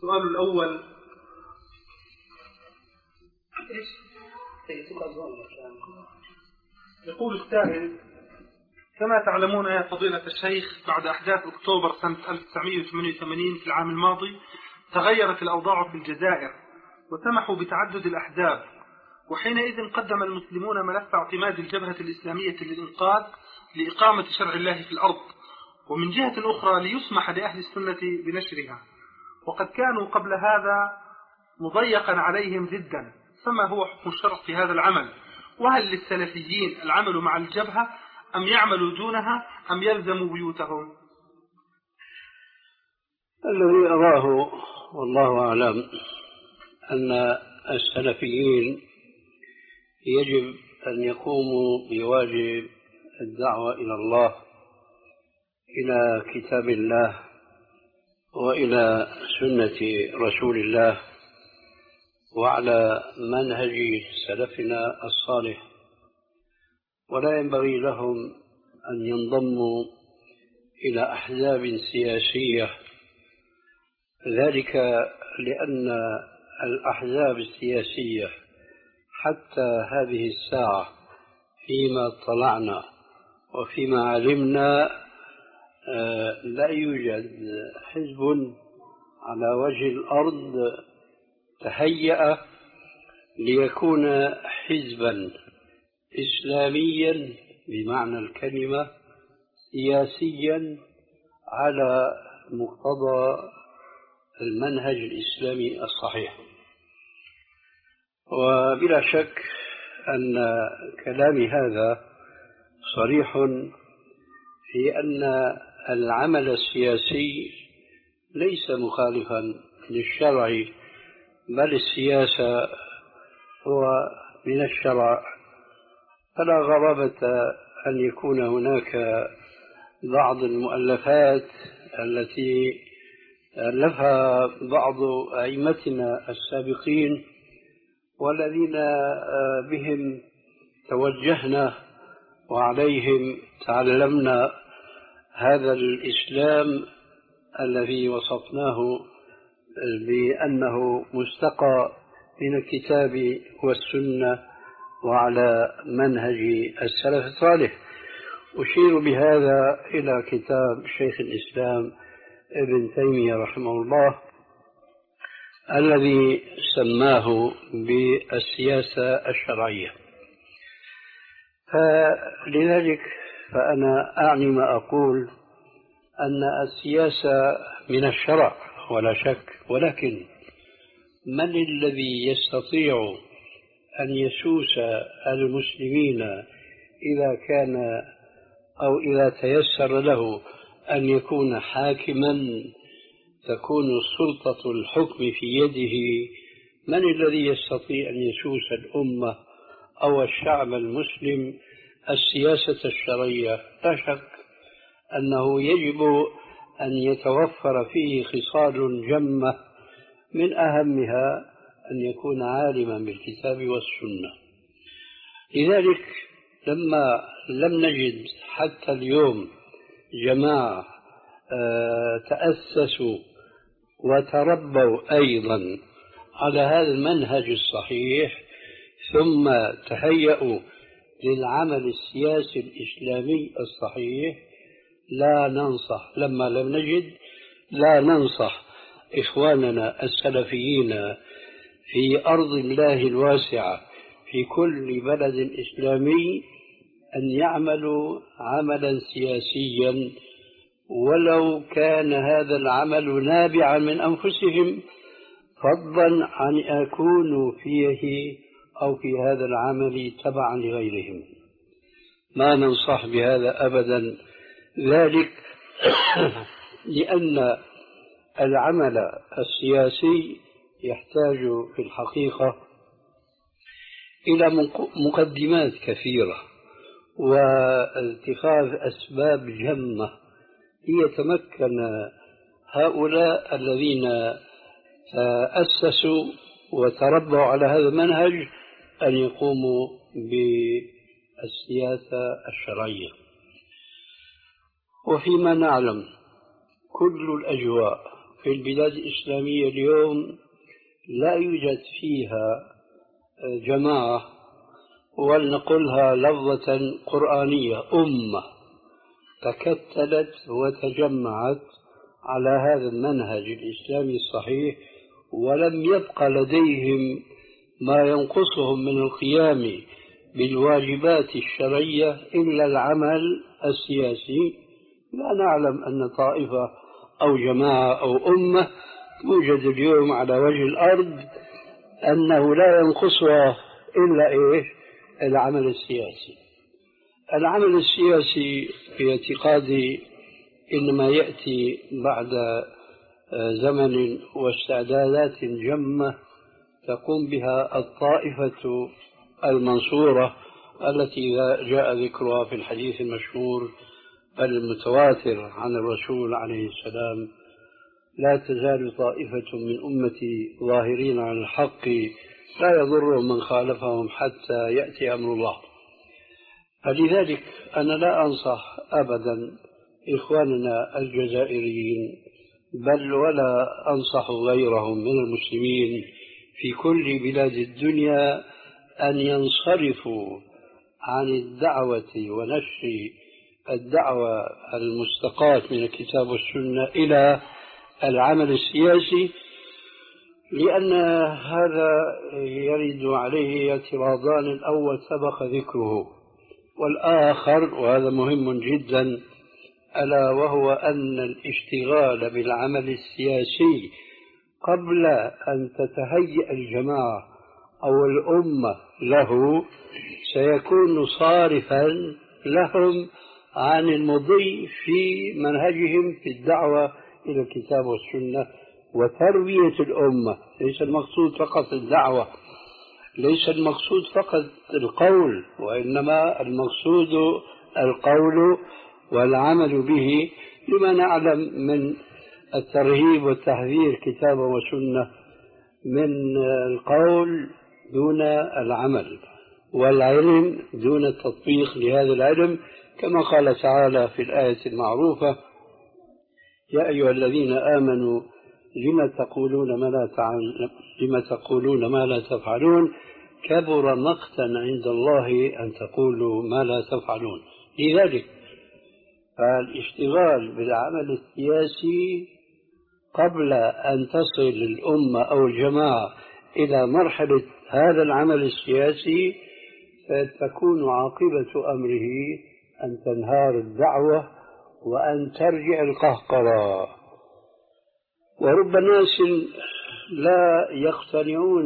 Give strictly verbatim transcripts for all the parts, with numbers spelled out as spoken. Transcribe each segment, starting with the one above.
السؤال الأول: يقول السائل: كما تعلمون يا فضيلة الشيخ، بعد أحداث أكتوبر سنة ألف وتسعمائة وثمانية وثمانين في العام الماضي تغيرت الأوضاع في الجزائر وسمحوا بتعدد الأحزاب، وحينئذ قدم المسلمون ملف اعتماد الجبهة الإسلامية للإنقاذ لإقامة شرع الله في الأرض، ومن جهة أخرى ليسمح لأهل السنة بنشرها، وقد كانوا قبل هذا مضيقا عليهم جدا، فما هو حكم الشرع في هذا العمل؟ وهل للسلفيين العمل مع الجبهة أم يعملوا دونها أم يلزموا بيوتهم؟ الذي أراه والله أعلم أن السلفيين يجب أن يقوموا بواجب الدعوة إلى الله، إلى كتاب الله وإلى سنة رسول الله وعلى منهج سلفنا الصالح، ولا ينبغي لهم أن ينضموا إلى أحزاب سياسية، ذلك لأن الأحزاب السياسية حتى هذه الساعة فيما اطلعنا وفيما علمنا لا يوجد حزب على وجه الأرض تهيأ ليكون حزبا إسلاميا بمعنى الكلمة، سياسيا على مقتضى المنهج الإسلامي الصحيح. وبلا شك أن كلامي هذا صريح في أن العمل السياسي ليس مخالفا للشرع، بل السياسة هو من الشرع، فلا غرابة أن يكون هناك بعض المؤلفات التي ألفها بعض أئمتنا السابقين والذين بهم توجهنا وعليهم تعلمنا هذا الإسلام الذي وصفناه بأنه مستقى من الكتاب والسنة وعلى منهج السلف الصالح. أشير بهذا إلى كتاب شيخ الإسلام ابن تيمية رحمه الله الذي سماه بالسياسة الشرعية. فلذلك فأنا أعني ما أقول أن السياسة من الشرع ولا شك، ولكن من الذي يستطيع أن يسوس المسلمين إذا كان أو إذا تيسر له أن يكون حاكما تكون سلطة الحكم في يده؟ من الذي يستطيع أن يسوس الأمة أو الشعب المسلم السياسة الشرعية؟ لا شك أنه يجب أن يتوفر فيه خصال جمة، من أهمها أن يكون عالما بالكتاب والسنة. لذلك لما لم نجد حتى اليوم جماعة تأسسوا وتربوا أيضا على هذا المنهج الصحيح ثم تهيأوا للعمل السياسي الإسلامي الصحيح، لا ننصح لما لم نجد لا ننصح إخواننا السلفيين في أرض الله الواسعة في كل بلد إسلامي أن يعملوا عملا سياسيا، ولو كان هذا العمل نابعا من أنفسهم، فضلا عن أن يكونوا فيه أو في هذا العمل تبعا لغيرهم. ما ننصح بهذا أبدا، ذلك لأن العمل السياسي يحتاج في الحقيقة إلى مقدمات كثيرة واتخاذ أسباب جمة ليتمكن هؤلاء الذين تأسسوا وتربوا على هذا المنهج أن يقوموا بالسياسة الشرعية. وفيما نعلم كل الأجواء في البلاد الإسلامية اليوم لا يوجد فيها جماعة، ولنقلها لفظة قرآنية، أمة تكتلت وتجمعت على هذا المنهج الإسلامي الصحيح، ولم يبق لديهم ما ينقصهم من القيام بالواجبات الشرعية إلا العمل السياسي. لا نعلم أن طائفة أو جماعة أو أمة توجد اليوم على وجه الأرض أنه لا ينقصها إلا إيش؟ العمل السياسي. العمل السياسي في اعتقادي إنما يأتي بعد زمن واستعدادات جمة تقوم بها الطائفة المنصورة التي جاء ذكرها في الحديث المشهور المتواتر عن الرسول عليه السلام: لا تزال طائفة من أمتي ظاهرين على الحق لا يضرهم من خالفهم حتى يأتي أمر الله. فلذلك أنا لا أنصح أبدا إخواننا الجزائريين، بل ولا أنصح غيرهم من المسلمين في كل بلاد الدنيا أن ينصرفوا عن الدعوة ونشر الدعوة المستقاة من الكتاب والسنة إلى العمل السياسي، لأن هذا يرد عليه اعتراضان: الأول سبق ذكره، والآخر وهذا مهم جدا، ألا وهو أن الاشتغال بالعمل السياسي قبل أن تتهيأ الجماعة أو الأمة له سيكون صارفا لهم عن المضي في منهجهم في الدعوة إلى الكتاب والسنة وتربية الأمة. ليس المقصود فقط الدعوة، ليس المقصود فقط القول، وإنما المقصود القول والعمل به، لما نعلم من الترهيب والتحذير كتابا وسنة من القول دون العمل، والعلم دون التطبيق لهذا العلم، كما قال تعالى في الآية المعروفة: يا أيها الذين آمنوا لم تقولون ما لا تعلم لم تقولون ما لا تفعلون كبر مقتا عند الله أن تقولوا ما لا تفعلون. لذلك فالاشتغال بالعمل السياسي قبل أن تصل الأمة أو الجماعة إلى مرحلة هذا العمل السياسي ستكون عاقبة أمره أن تنهار الدعوة وأن ترجع القهقرة. ورب ناس لا يقتنعون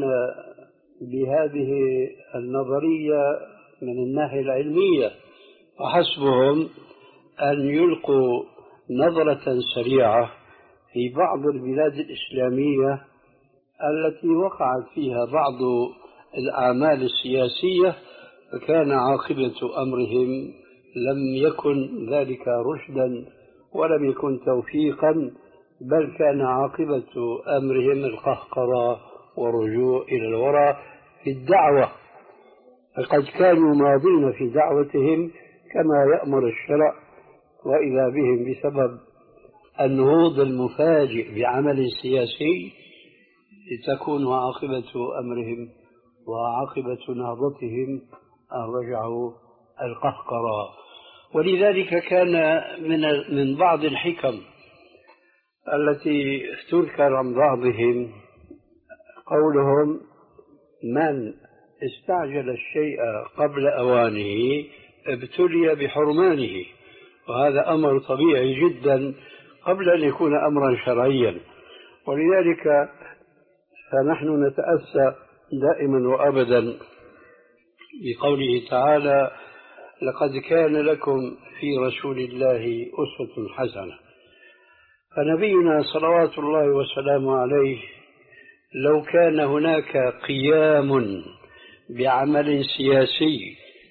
بهذه النظرية من الناحية العلمية، وحسبهم أن يلقوا نظرة سريعة في بعض البلاد الإسلامية التي وقعت فيها بعض الأعمال السياسية، فكان عاقبة أمرهم لم يكن ذلك رشدا ولم يكن توفيقا، بل كان عاقبة أمرهم القهقرة ورجوع إلى الوراء في الدعوة. فقد كانوا ماضين في دعوتهم كما يأمر الشرع، وإذا بهم بسبب النهوض المفاجئ بعمل سياسي تكون عاقبة أمرهم وعاقبة نهضتهم أن رجعوا القهقرة. ولذلك كان من من بعض الحكم التي تذكر عن بعضهم قولهم: من استعجل الشيء قبل أوانه ابتلي بحرمانه. وهذا أمر طبيعي جدا قبل أن يكون أمرا شرعيا. ولذلك فنحن نتأسى دائما وأبدا بقوله تعالى: لقد كان لكم في رسول الله أسوة حسنة. فنبينا صلوات الله وسلامه عليه لو كان هناك قيام بعمل سياسي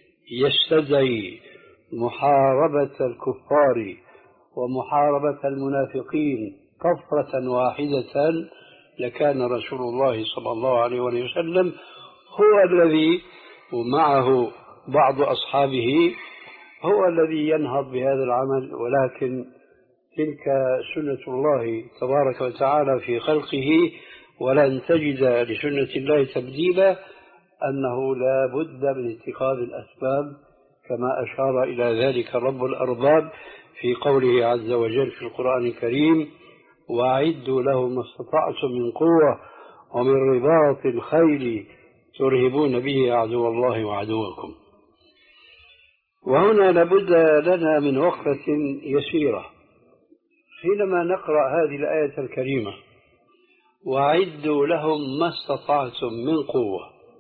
يستدعي محاربة الكفار ومحاربة المنافقين كفرة واحدة لكان رسول الله صلى الله عليه وسلم هو الذي ومعه بعض أصحابه هو الذي ينهض بهذا العمل. ولكن تلك سنة الله تبارك وتعالى في خلقه، ولن تجد لسنة الله تبديلا، أنه لا بد من اتخاذ الأسباب كما أشار إلى ذلك رب الأرباب في قوله عز وجل في القرآن الكريم: وأعدوا لهم ما استطعتم من قوة ومن رباط الخيل ترهبون به عدو الله وعدوكم. وهنا لابد لنا من وقفة يسيرة حينما نقرأ هذه الآية الكريمة: وأعدوا لهم ما استطعتم من قوة.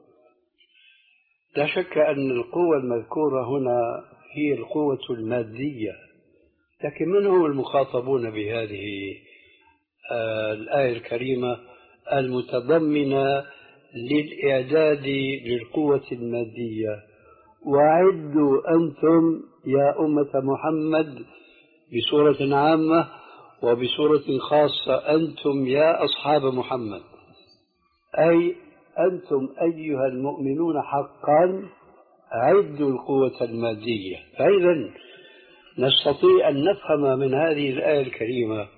لا شك أن القوة المذكورة هنا هي القوة المادية، لكن من هم المخاطبون بهذه آه الآية الكريمة المتضمنة للإعداد للقوة المادية؟ وأعدوا أنتم يا أمة محمد بصورة عامة، وبصورة خاصة أنتم يا أصحاب محمد، أي أنتم أيها المؤمنون حقا أعدوا القوة المادية. فإذا نستطيع أن نفهم من هذه الآية الكريمة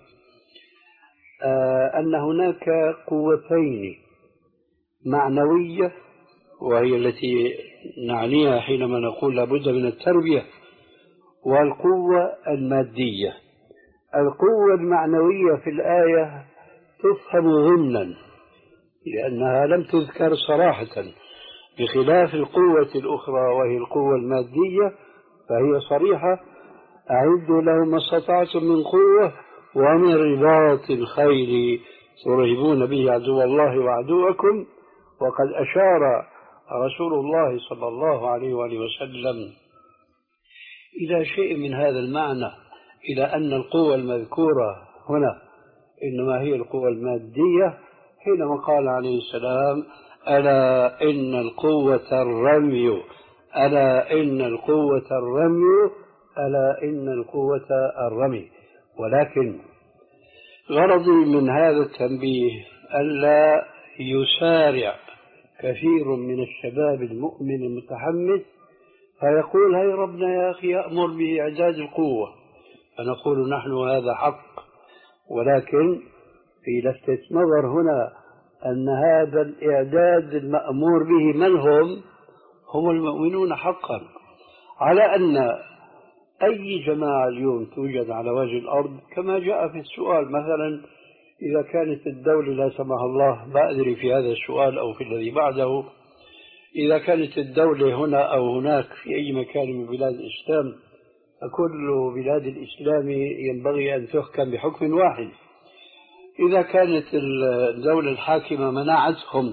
أن هناك قوتين: معنوية، وهي التي نعنيها حينما نقول لابد من التربية، والقوة المادية. القوة المعنوية في الآية تفهم ضمنا لأنها لم تذكر صراحة، بخلاف القوة الأخرى وهي القوة المادية فهي صريحة: أعدوا لهم ما استطعتم من قوة ومن رباط الخيل ترهبون به عدو الله وعدوكم. وقد أشار رسول الله صلى الله عليه وآله وسلم إلى شيء من هذا المعنى، إلى أن القوة المذكورة هنا إنما هي القوة المادية، حينما قال عليه السلام: ألا إن القوة الرمي، ألا إن القوة الرمي، ألا إن القوة الرمي. ولكن غرضي من هذا التنبيه ألا يسارع كثير من الشباب المؤمن المتحمس فيقول: هاي ربنا يا أخي يأمر بإعداد القوة، فنقول نحن هذا حق، ولكن في لفتة نظر هنا أن هذا الإعداد المأمور به من هم؟ هم المؤمنون حقا، على أن أي جماعة اليوم توجد على وجه الأرض كما جاء في السؤال مثلا: إذا كانت الدولة لا سمح الله، ما أدري في هذا السؤال أو في الذي بعده، إذا كانت الدولة هنا أو هناك في أي مكان من بلاد الإسلام، فكل بلاد الإسلام ينبغي أن تحكم بحكم واحد. إذا كانت الدولة الحاكمة منعتهم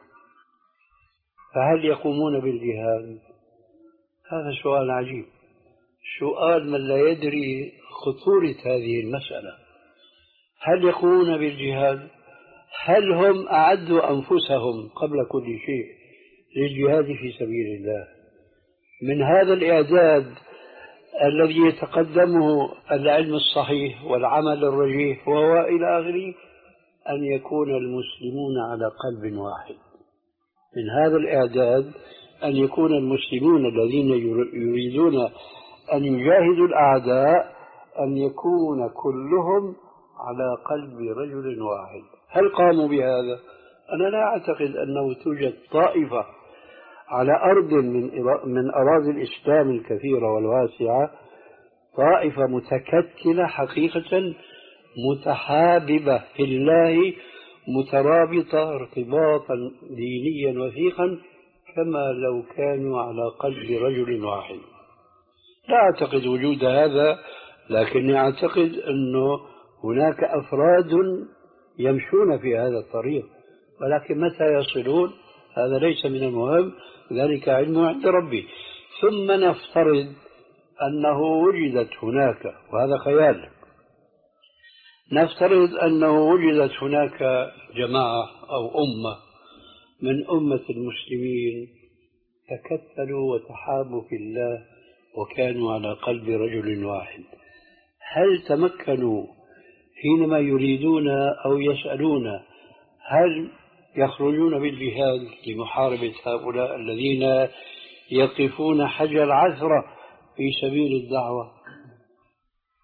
فهل يقومون بالجهاد؟ هذا سؤال عجيب، سؤال من لا يدري خطورة هذه المسألة. هل يقومون بالجهاد؟ هل هم أعدوا أنفسهم قبل كل شيء للجهاد في سبيل الله؟ من هذا الإعداد الذي يتقدمه العلم الصحيح والعمل الرجيح وهو إلى آخره أن يكون المسلمون على قلب واحد. من هذا الإعداد أن يكون المسلمون الذين يريدون أن يجاهدوا الأعداء أن يكون كلهم على قلب رجل واحد. هل قاموا بهذا؟ أنا لا أعتقد أنه توجد طائفة على أرض من من أراضي الإسلام الكثيرة والواسعة، طائفة متكتلة حقيقة متحاببة في الله، مترابطة ارتباطا دينيا وثيقا كما لو كانوا على قلب رجل واحد. لا أعتقد وجود هذا، لكني أعتقد أنه هناك أفراد يمشون في هذا الطريق، ولكن متى يصلون هذا ليس من المهم، ذلك علم عند ربي. ثم نفترض أنه وجدت هناك، وهذا خيال، نفترض أنه وجدت هناك جماعة أو أمة من أمة المسلمين تكتلوا وتحابوا في الله وكانوا على قلب رجل واحد. هل تمكنوا حينما يريدون أو يسألون هل يخرجون بالجهاد لمحاربة هؤلاء الذين يقفون حجر عثرة في سبيل الدعوة؟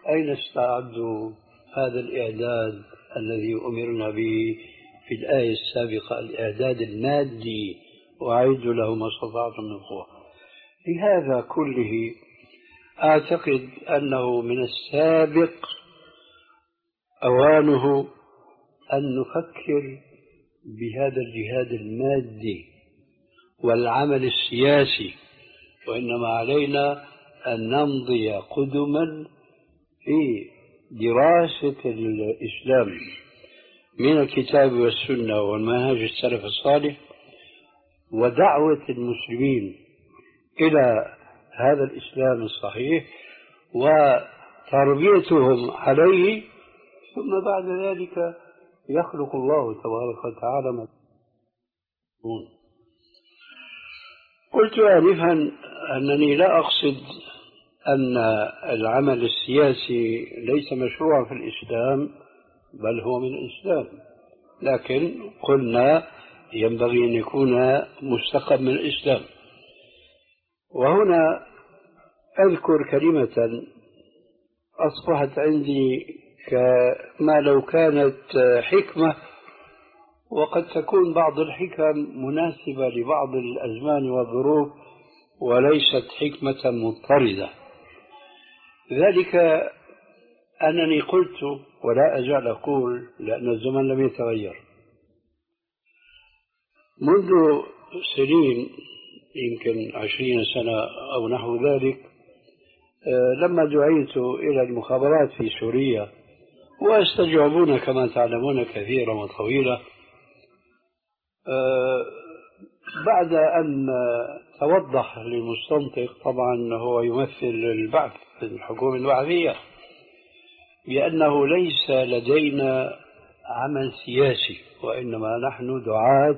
أين استعدوا هذا الإعداد الذي أمرنا به في الآية السابقة، الإعداد المادي، وأعدوا له ما استطعتم من قوة. لهذا كله أعتقد أنه من السابق أوانه أن نفكر بهذا الجهاد المادي والعمل السياسي، وإنما علينا أن نمضي قدما في دراسة الإسلام من الكتاب والسنة والمنهج السلف الصالح، ودعوة المسلمين إلى هذا الإسلام الصحيح وتربيتهم عليه، ثم بعد ذلك يخلق الله تبارك وتعالى ما يكون. قلت آنفا أنني لا أقصد أن العمل السياسي ليس مشروعا في الإسلام، بل هو من الإسلام، لكن قلنا ينبغي أن يكون مستقى من الإسلام. وهنا أذكر كلمة أصبحت عندي كما لو كانت حكمة، وقد تكون بعض الحكم مناسبة لبعض الأزمان والظروف وليست حكمة مضطردة. ذلك أنني قلت ولا أزال أقول، لأن الزمن لم يتغير، منذ سنين يمكن عشرين سنة أو نحو ذلك، لما دعيت إلى المخابرات في سوريا واستجوبون كما تعلمون كثيرا وطويلا، بعد أن توضح للمستنطق، طبعا هو يمثل البعث الحكومة البعثية، بأنه ليس لدينا عمل سياسي، وإنما نحن دعاة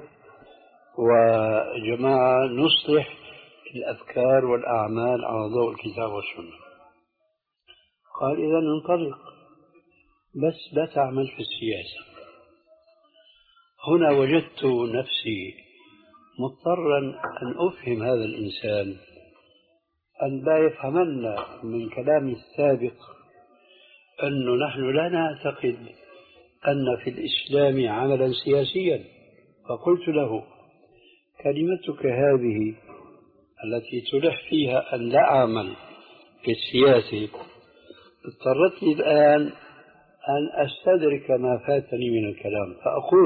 وجماعة نصلح الأفكار والأعمال على ضوء الكتاب والسنة. قال إذا انطلق، بس لا تعمل في السياسة. هنا وجدت نفسي مضطرا أن أفهم هذا الإنسان أن لا يفهمن من كلامي السابق أنه نحن لا نعتقد أن في الإسلام عملا سياسيا. فقلت له كلمتك هذه التي تلح فيها أن لا أعمل في السياسة اضطرتني الآن أن أستدرك ما فاتني من الكلام، فأقول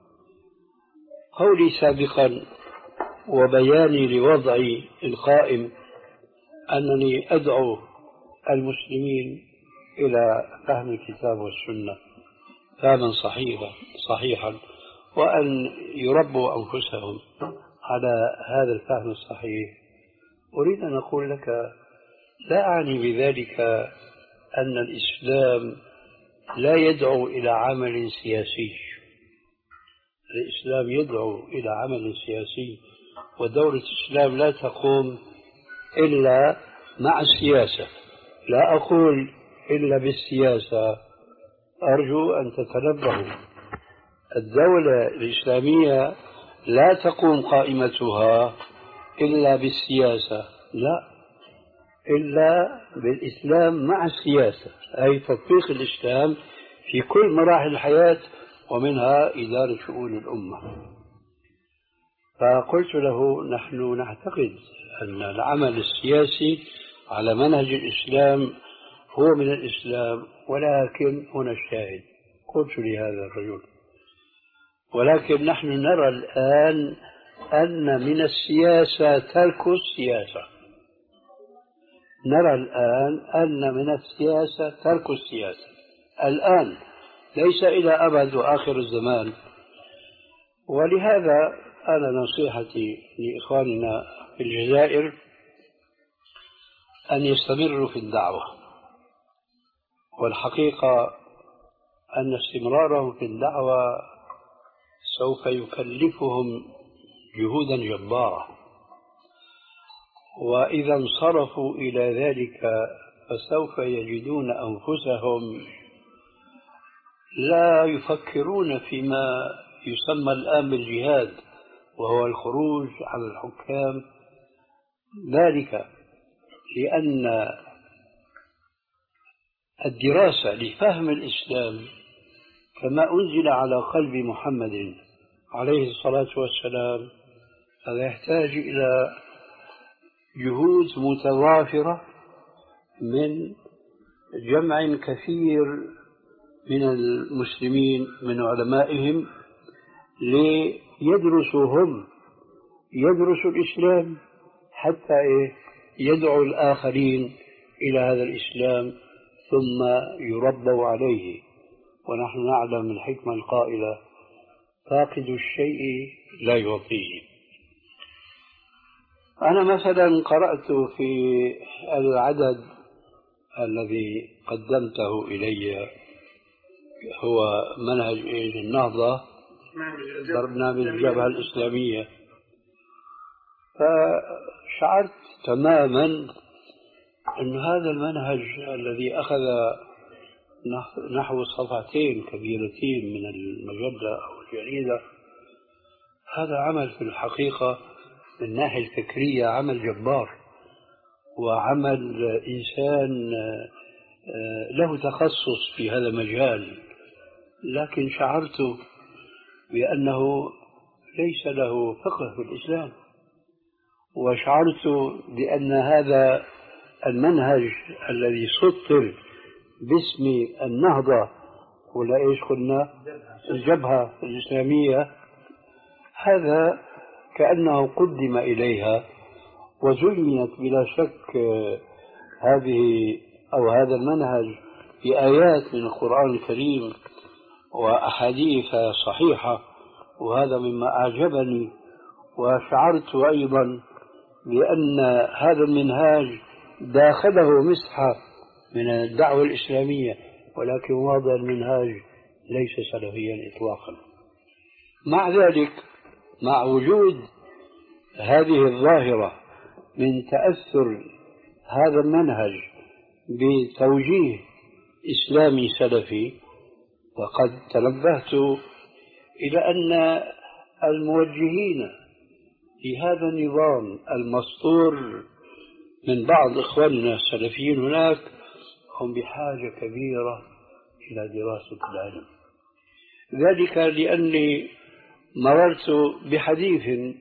قولي سابقا وبياني لوضعي القائم أنني أدعو المسلمين إلى فهم الكتاب والسنة فهما صحيحا صحيحا وأن يربوا أنفسهم على هذا الفهم الصحيح. أريد أن أقول لك لا أعني بذلك أن الإسلام لا يدعو إلى عمل سياسي. الإسلام يدعو إلى عمل سياسي، ودولة الإسلام لا تقوم إلا مع السياسة. لا أقول إلا بالسياسة، أرجو أن تتنبهوا. الدولة الإسلامية لا تقوم قائمتها إلا بالسياسة، لا، إلا بالإسلام مع السياسة، أي تطبيق الإسلام في كل مراحل الحياة ومنها إدارة شؤون الأمة. فقلت له نحن نعتقد أن العمل السياسي على منهج الإسلام هو من الإسلام، ولكن هنا الشاهد. قلت لهذا الرجل ولكن نحن نرى الآن أن من السياسة ترك السياسة. نرى الآن أن من السياسة ترك السياسة الآن، ليس إلى أبد وآخر الزمان. ولهذا أنا نصيحتي لإخواننا في الجزائر أن يستمروا في الدعوة، والحقيقة أن استمرارهم في الدعوة سوف يكلفهم جهودا جبارة، وإذا انصرفوا إلى ذلك فسوف يجدون أنفسهم لا يفكرون فيما يسمى الآن بالجهاد، وهو الخروج على الحكام. ذلك لأن الدراسة لفهم الإسلام كما أنزل على قلب محمد عليه الصلاة والسلام هذا يحتاج إلى جهود متوافرة من جمع كثير من المسلمين من علمائهم ليدرسوا هم يدرسوا الإسلام حتى يدعوا الآخرين إلى هذا الإسلام ثم يربوا عليه. ونحن نعلم الحكمة القائلة فاقد الشيء لا يعطيه. أنا مثلا قرأت في العدد الذي قدمته إلي هو منهج النهضة برنامج الجبهة الإسلامية، فشعرت تماما أن هذا المنهج الذي أخذ نحو صفحتين كبيرتين من المجلة أو الجريدة هذا عمل في الحقيقة من الناحية الفكرية عمل جبار وعمل إنسان له تخصص في هذا المجال، لكن شعرت بأنه ليس له فقه في الإسلام، وشعرت بأن هذا المنهج الذي سطر باسم النهضة ولا إيش قلنا الجبهة الإسلامية هذا كأنه قدم إليها وزينت بلا شك هذه أو هذا المنهج بآيات من القرآن الكريم وأحاديث صحيحة، وهذا مما أعجبني. وشعرت أيضا بأن هذا المنهاج داخله مسحة من الدعوة الإسلامية، ولكن واضح المنهاج ليس سلفيا إطلاقا. مع ذلك مع وجود هذه الظاهرة من تأثر هذا المنهج بتوجيه إسلامي سلفي، وقد تنبهت إلى أن الموجهين في هذا النظام المسطور من بعض إخواننا السلفيين هناك هم بحاجة كبيرة إلى دراسة العلم. ذلك لأني مررت بحديث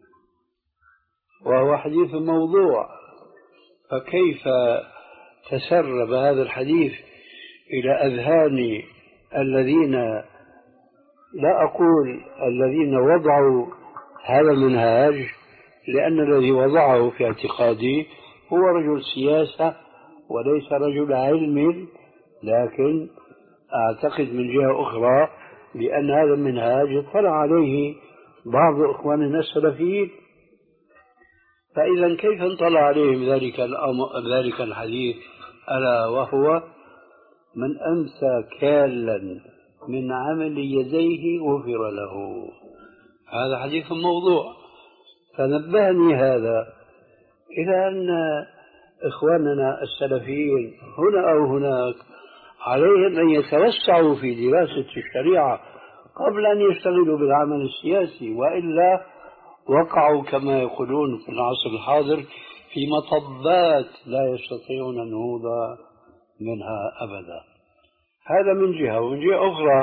وهو حديث موضوع، فكيف تسرب هذا الحديث إلى أذهان الذين لا أقول الذين وضعوا هذا المنهاج، لأن الذي وضعه في اعتقادي هو رجل سياسة وليس رجل علم، لكن أعتقد من جهة أخرى بأن هذا المنهاج اطلع عليه بعض إخواننا السلفيين. فإذا كيف انطلع عليهم ذلك ذلك الحديث ألا وهو من أمسى كالا من عمل يديه غفر له؟ هذا حديث موضوع. فنبهني هذا إلى أن إخواننا السلفيين هنا أو هناك عليهم أن يتوسعوا في دراسة الشريعة قبل أن يشتغلوا بالعمل السياسي، وإلا وقعوا كما يقولون في العصر الحاضر في مطبات لا يستطيعون النهوض منها أبدا. هذا من جهة. ومن جهة أخرى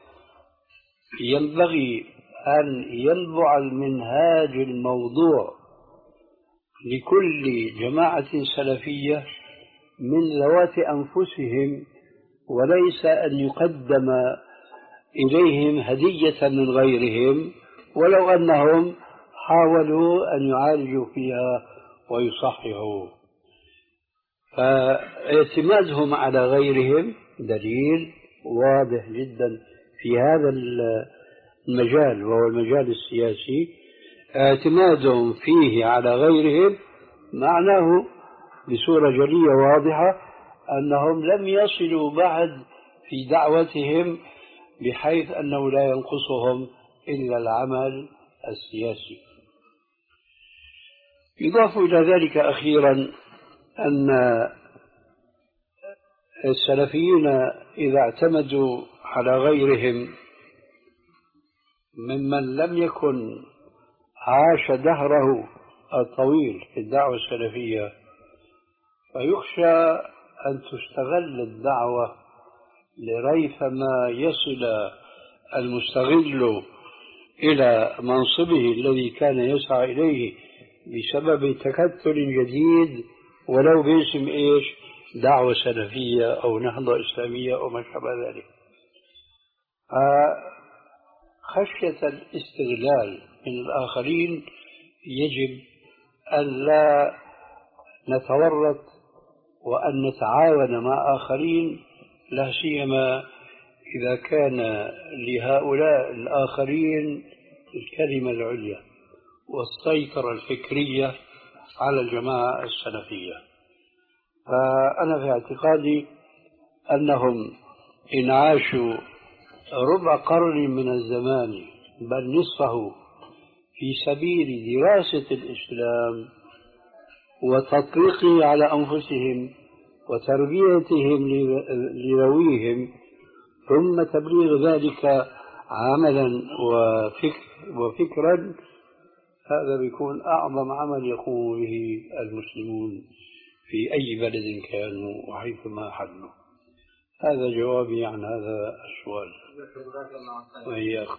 ينبغي أن ينبع المنهاج الموضوع لكل جماعة سلفية من ذوات أنفسهم، وليس أن يقدم إليهم هدية من غيرهم ولو أنهم حاولوا أن يعالجوا فيها ويصححوا. فاعتمادهم على غيرهم دليل واضح جدا في هذا المجال وهو المجال السياسي، اعتمادهم فيه على غيرهم معناه بصورة جلية واضحة أنهم لم يصلوا بعد في دعوتهم بحيث أنه لا ينقصهم إلا العمل السياسي. يضاف إلى ذلك أخيرا أن السلفيين إذا اعتمدوا على غيرهم ممن لم يكن عاش دهره الطويل في الدعوة السلفية، فيخشى أن تستغل الدعوة لريثما يصل المستغل إلى منصبه الذي كان يسعى إليه بسبب تكتل جديد ولو باسم إيش دعوة سلفية أو نهضة إسلامية أو ما شابه ذلك. خشية الاستغلال من الآخرين يجب أن لا نتورط وأن نتعاون مع آخرين، لا سيما إذا كان لهؤلاء الآخرين الكلمة العليا والسيطرة الفكرية على الجماعة السلفية. فأنا في اعتقادي أنهم إن عاشوا ربع قرن من الزمان بل نصفه في سبيل دراسة الإسلام وتطبيقه على أنفسهم وتربيتهم لذويهم ثم تبليغ ذلك عملا وفكر وفكرا، هذا بيكون أعظم عمل يقوم به المسلمون في أي بلد كانوا وحيثما حلوا. هذا جوابي عن هذا السؤال. وإياك.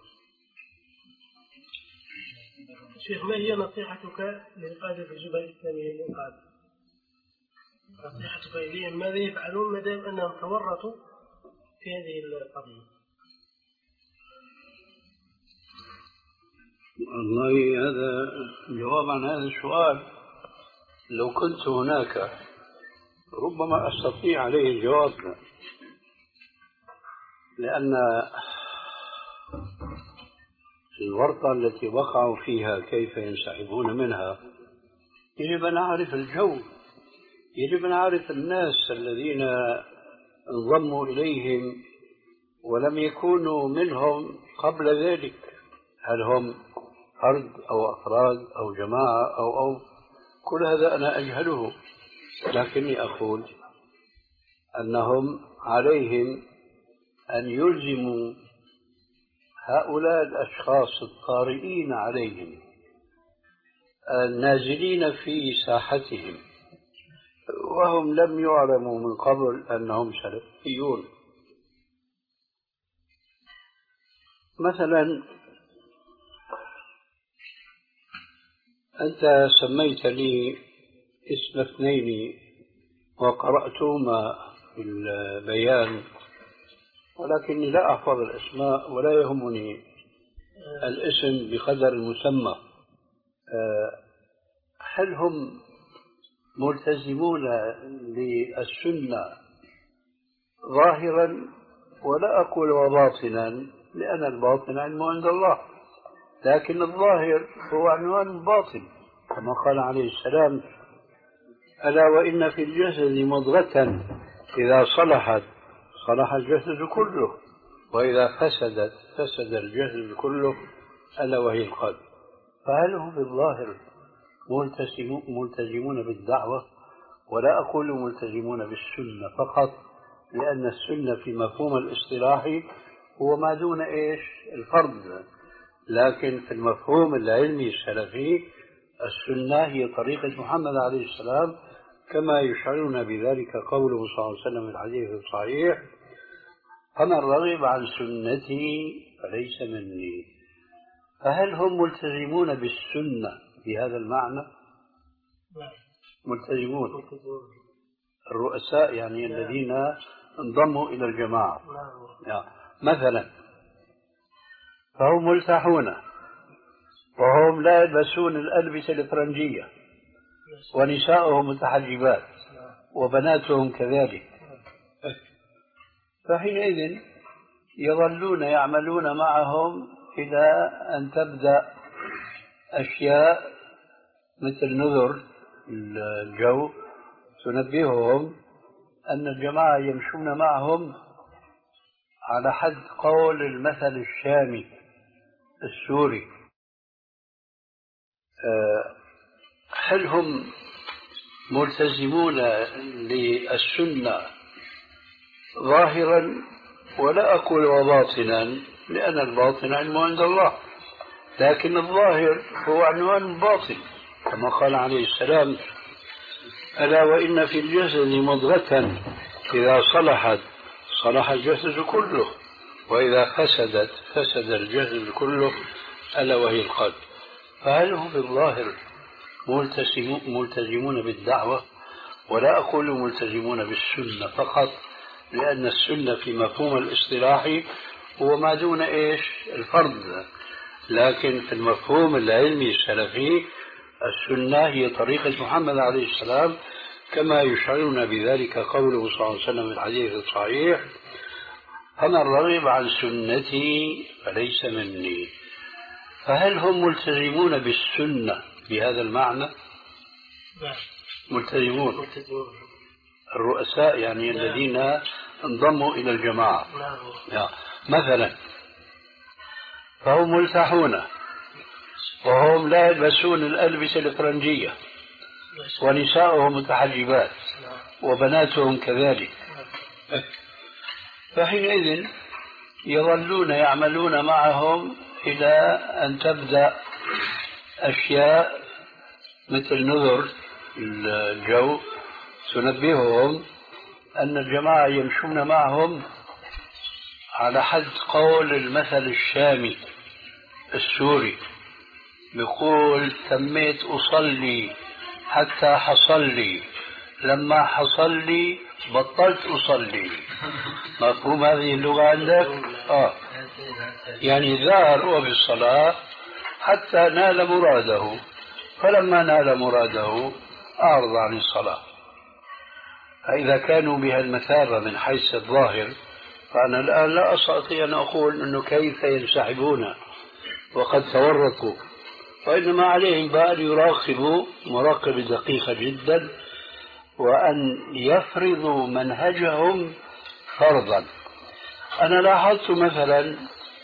شيخ، ما هي نصيحتك للقادة الجبهة الإسلامية للإنقاذ؟ نصيحتك إليهم ماذا يفعلون ما دام أنهم تورطوا في هذه القضية؟ والله هذا الجواب عن هذا السؤال لو كنت هناك ربما أستطيع عليه الجواب، لأن الورطة التي وقعوا فيها كيف ينسحبون منها يجب أن نعرف الجو، يجب أن نعرف الناس الذين انضموا إليهم ولم يكونوا منهم قبل ذلك، هل هم فرد أو أفراد أو جماعة أو أو كل هذا أنا أجهله، لكني أقول أنهم عليهم أن يلزموا هؤلاء الأشخاص الطارئين عليهم النازلين في ساحتهم وهم لم يعلموا من قبل أنهم سلفيون. مثلا أنت سميت لي اسم اثنين وقرأتهما في البيان، ولكني لا أحفظ الأسماء ولا يهمني الاسم بقدر المسمى. هل هم ملتزمون للسنة ظاهرا؟ ولا أقول وباطنا، لأن الباطن علم عند الله، لكن الظاهر هو عنوان الباطن، كما قال عليه السلام: ألا وإن في الجسد مضغة إذا صلحت صلح الجسد كله وإذا فسدت فسد الجسد كله ألا وهي القلب. فهل هم بالظاهر ملتزمون بالدعوة؟ ولا أقول ملتزمون بالسنة فقط، لأن السنة في مفهوم الاصطلاحي هو ما دون إيش الفرض، لكن في المفهوم العلمي السلفي السنة هي طريقة محمد عليه السلام، كما يشعرون بذلك قوله صلى الله عليه وسلم في الحديث الصحيح: فمن رغب عن سنتي فليس مني. فهل هم ملتزمون بالسنة بهذا المعنى؟ ملتزمون الرؤساء يعني الذين انضموا إلى الجماعة يعني مثلا، فهم ملتحون وهم لا يلبسون الألبسة الفرنجية ونساؤهم متحجبات وبناتهم كذلك، فحينئذ يظلون يعملون معهم إلى أن تبدأ أشياء مثل نذر الجو تنبههم أن الجماعة يمشون معهم على حد قول المثل الشامي السوري. هل هم ملتزمون للسنة ظاهرا؟ ولا أقول وباطنا، لأن الباطن علم عند الله، لكن الظاهر هو عنوان الباطن، كما قال عليه السلام: ألا وإن في الجسد مضغة إذا صلحت صلح الجسد كله، وإذا فسدت فسد الجسد كله، ألا وهي القلب. فهل هم في الظاهر ملتزمون بالدعوة؟ ولا أقول ملتزمون بالسنة فقط، لأن السنة في مفهوم الاصطلاحي هو ما دون إيش الفرض، لكن في المفهوم العلمي السلفي السنة هي طريقة محمد عليه السلام، كما يشعرنا بذلك قوله صلى الله عليه وسلم في الحديث الصحيح: فمن رغب عن سنتي فليس مني. فهل هم ملتزمون بالسنة بهذا المعنى؟ ملتزمون الرؤساء يعني الذين انضموا إلى الجماعة مثلا، فهم ملتحون وهم لا يلبسون الألبسة الفرنجية، ونساؤهم متحجبات وبناتهم كذلك، فحينئذ يظلون يعملون معهم إلى أن تبدأ أشياء مثل نذر الجو تنبههم أن الجماعة يمشون معهم على حد قول المثل الشامي السوري، بيقول: تميت أصلي حتى حصل لي، لما حصل لي بطلت أصلي. مفهوم هذه اللغة عندك؟ آه. يعني ذار وبالصلاة حتى نال مراده، فلما نال مراده أعرض عن الصلاة. فإذا كانوا بها المثابة من حيث الظاهر، فأنا الآن لا أستطيع أن أقول أنه كيف ينسحبون وقد تورطوا، وإنما عليهم بأن يراقبوا مراقبة دقيقة جدا، وأن يفرضوا منهجهم فرضا. أنا لاحظت مثلا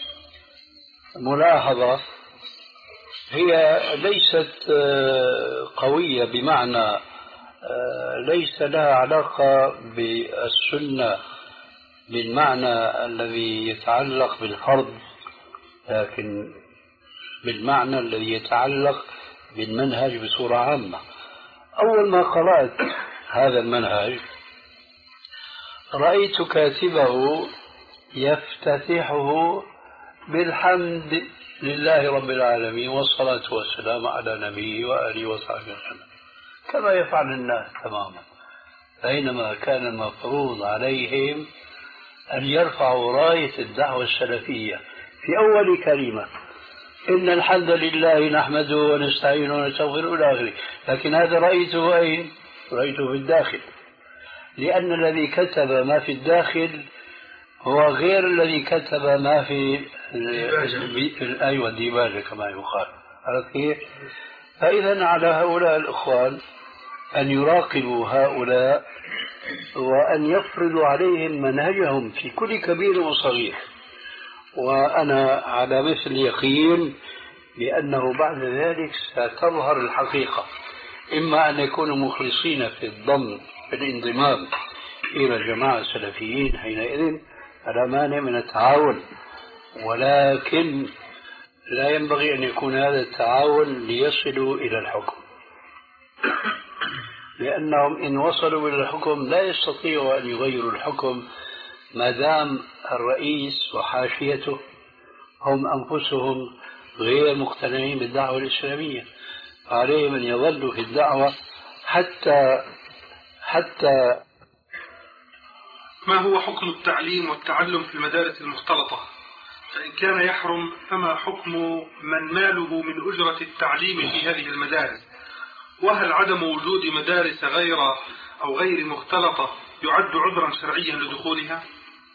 ملاحظة هي ليست قوية، بمعنى ليس لها علاقة بالسنة بالمعنى الذي يتعلق بالفرض، لكن بالمعنى الذي يتعلق بالمنهج بصورة عامة. أول ما قرأت هذا المنهج رأيت كاتبه يفتتحه بالحمد لله رب العالمين والصلاة والسلام على نبيه وآله وصحبه وسلم، كما يفعل الناس تماما، بينما كان المفروض عليهم أن يرفعوا راية الدعوة السلفية في أول كلمة: إن الحمد لله نحمده ونستعينه ونستغفره إلى آخره. لكن هذا رأيته أين؟ رأيته في الداخل، لأن الذي كتب ما في الداخل هو غير الذي كتب ما في أيوة الديباجة كما يقال. عرفت كيف؟ فإذا على هؤلاء الإخوان أن يراقبوا هؤلاء وأن يفرضوا عليهم منهجهم في كل كبير وصغير. وأنا على مثل يقين بأنه بعد ذلك ستظهر الحقيقة، إما أن يكونوا مخلصين في الضم في الانضمام إلى الجماعة السلفيين، حينئذ فلا مانع من التعاون، ولكن لا ينبغي أن يكون هذا التعاون ليصلوا إلى الحكم، لأنهم إن وصلوا إلى الحكم لا يستطيعوا أن يغيروا الحكم ما دام الرئيس وحاشيته هم أنفسهم غير مقتنعين بالدعوة الإسلامية. عليهم أن يظلوا في الدعوة حتى حتى ما هو حكم التعليم والتعلم في المدارس المختلطة؟ فإن كان يحرم فما حكم من ماله من أجرة التعليم في هذه المدارس؟ وهل عدم وجود مدارس غير أو غير مختلطة يعد عذرا شرعيا لدخولها؟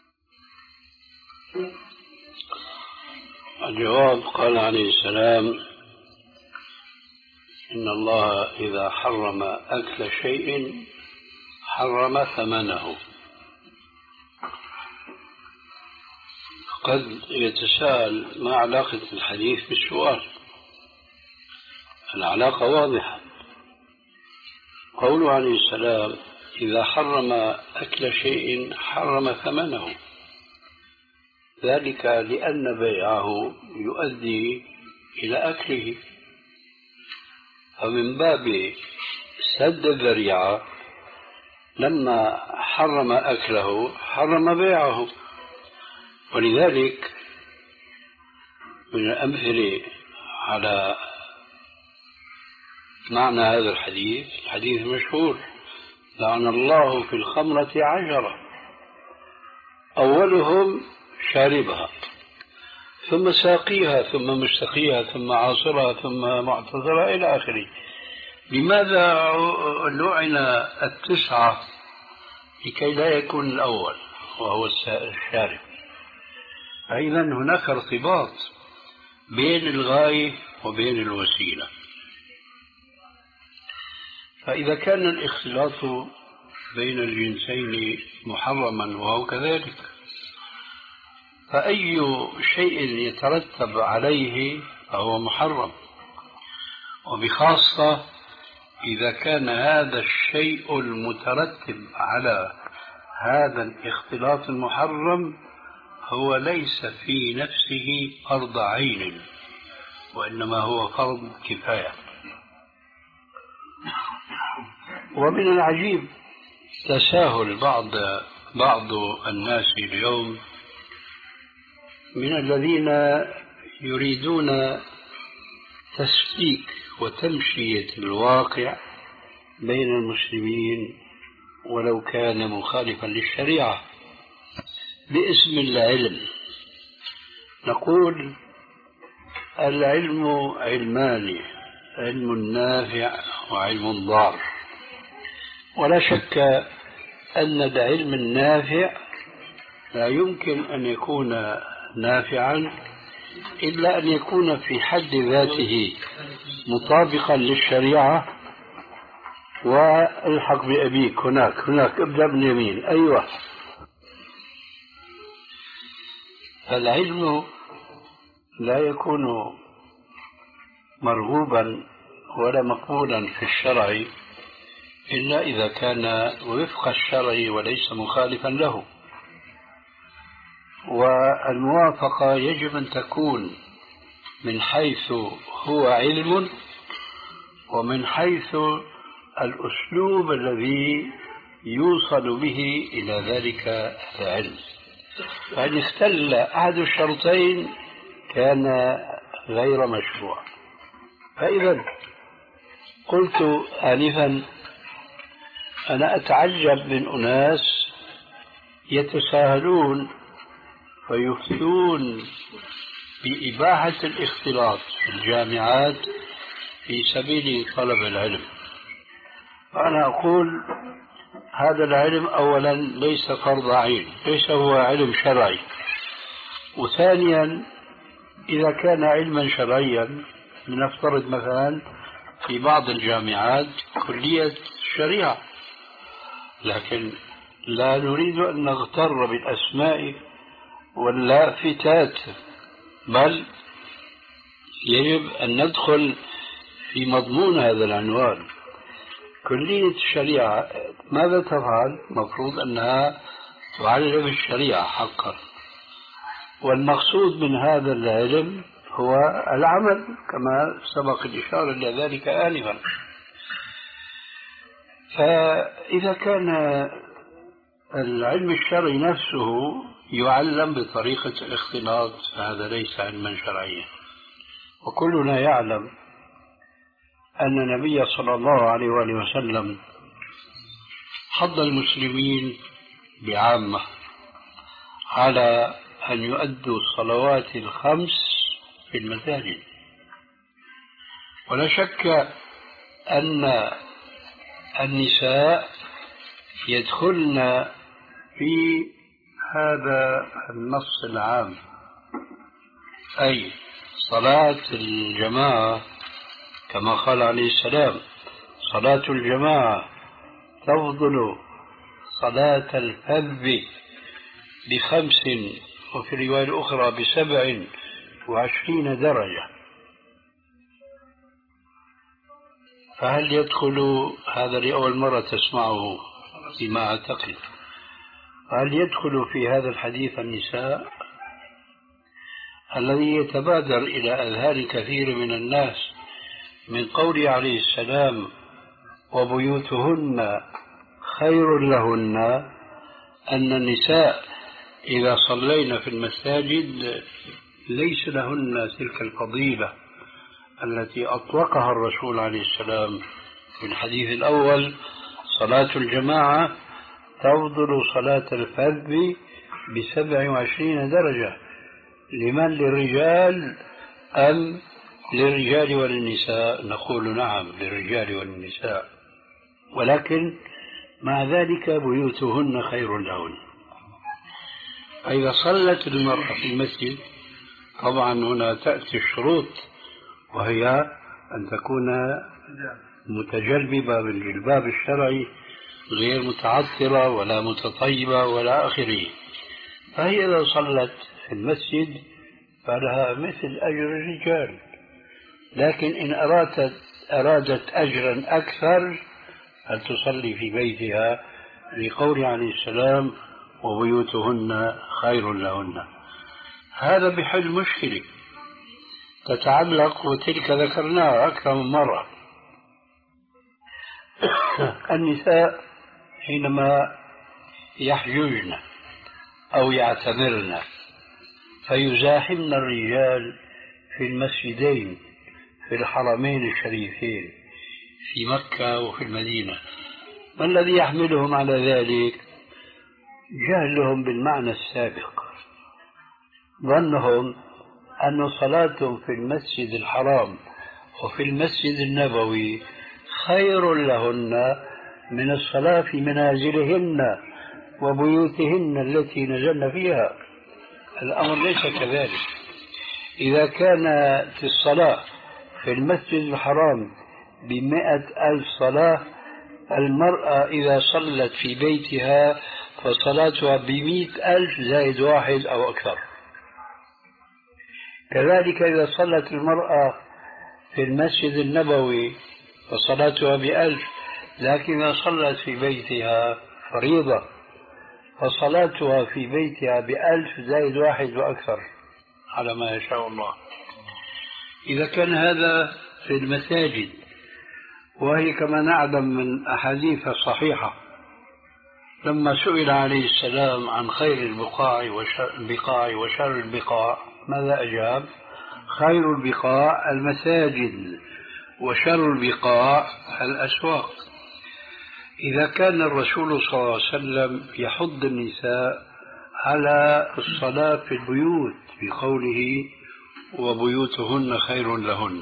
الجواب: قال عليه السلام: إن الله إذا حرم أكل شيء حرم ثمنه. قد يتساءل ما علاقة الحديث بالسؤال؟ العلاقة واضحة. قوله عليه السلام: إذا حرم أكل شيء حرم ثمنه، ذلك لأن بيعه يؤدي إلى أكله، فمن باب سد الذريعة لما حرم أكله حرم بيعه. ولذلك من الأمثلة على معنى هذا الحديث الحديث مشهور: لعن الله في الخمرة عشرة، أولهم شاربها ثم ساقيها ثم مستقيها ثم عاصرها ثم معتصرها إلى آخره. لماذا لعن التسعة لكي لا يكون الأول وهو الشارب؟ فإذا هناك ارتباط بين الغاية وبين الوسيلة. فإذا كان الاختلاط بين الجنسين محرما وهو كذلك، فأي شيء يترتب عليه فهو محرم، وبخاصة إذا كان هذا الشيء المترتب على هذا الاختلاط المحرم هو ليس في نفسه فرض عين، وإنما هو فرض كفاية. ومن العجيب تساهل بعض بعض الناس اليوم من الذين يريدون تسليك وتمشية الواقع بين المسلمين ولو كان مخالفا للشريعة باسم العلم. نقول العلم علمان: علم نافع وعلم ضار. ولا شك أن العلم النافع لا يمكن أن يكون نافعا إلا أن يكون في حد ذاته مطابقا للشريعة. والحق بأبيك هناك هناك ابدأ باليمين. أيوة. فالعلم لا يكون مرغوبا ولا مقبولا في الشرع إلا إذا كان وفق الشرع وليس مخالفا له. والموافقة يجب أن تكون من حيث هو علم ومن حيث الأسلوب الذي يوصل به إلى ذلك العلم. فإن اختل أحد الشرطين كان غير مشروع. فإذا قلت آنفا أنا أتعجب من أناس يتساهلون ويفتون بإباحة الاختلاط في الجامعات في سبيل طلب العلم. وأنا أقول هذا العلم أولا ليس فرض عين، ليس هو علم شرعي. وثانيا إذا كان علما شرعيا لنفترض مثلا في بعض الجامعات كلية الشريعة، لكن لا نريد أن نغتر بالأسماء واللافتات، بل يجب أن ندخل في مضمون هذا العنوان. كلية الشريعة ماذا تفعل؟ مفروض أنها تعلم الشريعة حقا، والمقصود من هذا العلم هو العمل كما سبق الإشارة إلى ذلك آنفا. فإذا كان العلم الشرعي نفسه يعلم بطريقة الاختلاط فهذا ليس علما شرعيا. وكلنا يعلم أن النبي صلى الله عليه وآله وسلم حض المسلمين بعامة على أن يؤدوا الصلوات الخمس في المساجد. ولا شك أن النساء يدخلن في هذا النص العام، أي صلاة الجماعة كما قال عليه السلام: صلاة الجماعة تفضل صلاة الفذ بخمس، وفي الرواية الأخرى بسبع وعشرين درجة. فهل يدخل هذا لأول مرة تسمعه فيما أعتقد، هل يدخل في هذا الحديث النساء الذي يتبادر إلى أذهان كثير من الناس من قوله عليه السلام: وبيوتهن خير لهن أن النساء إذا صلينا في المساجد ليس لهن تلك الفضيلة التي أطلقها الرسول عليه السلام في الحديث الأول: صلاة الجماعة تفضل صلاة الفرد بسبع وعشرين درجة. لمن؟ للرجال أم للرجال وللنساء؟ نقول نعم، للرجال وللنساء، ولكن مع ذلك بيوتهن خير لهن. فإذا صلت المرأة في المسجد طبعا هنا تأتي الشروط، وهي أن تكون متجلببة بالجلباب الشرعي، غير متعطرة ولا متطيبة ولا آخره. فهي إذا صلت في المسجد فلها مثل أجر الرجال، لكن إن أرادت, أرادت أجرا أكثر أن تصلي في بيتها، لقول عليه السلام: وبيوتهن خير لهن. هذا بحل مشكلة تتعلق، وتلك ذكرناها أكثر من مرة. النساء حينما يحججن أو يعتمرن فيزاحمن الرجال في المسجدين في الحرمين الشريفين في مكة وفي المدينة. ما الذي يحملهم على ذلك؟ جهلهم بالمعنى السابق، ظنهم أن صلاتهم في المسجد الحرام وفي المسجد النبوي خير لهن من الصلاة في منازلهن وبيوتهن التي نزلن فيها. الأمر ليس كذلك. إذا كانت الصلاة في المسجد الحرام بمئة ألف صلاة، المرأة إذا صلت في بيتها فصلاتها بمئة ألف زائد واحد أو أكثر. كذلك إذا صلت المرأة في المسجد النبوي فصلاتها بألف، لكن إذا صلت في بيتها فريضة فصلاتها في بيتها بألف زائد واحد وأكثر على ما يشاء الله. إذا كان هذا في المساجد، وهي كما نعلم من أحاديث صحيحة لما سئل عليه السلام عن خير البقاع وشر البقاع وشر البقاع ماذا أجاب؟ خير البقاع المساجد وشر البقاع الأسواق. إذا كان الرسول صلى الله عليه وسلم يحض النساء على الصلاة في البيوت بقوله: وبيوتهن خير لهن،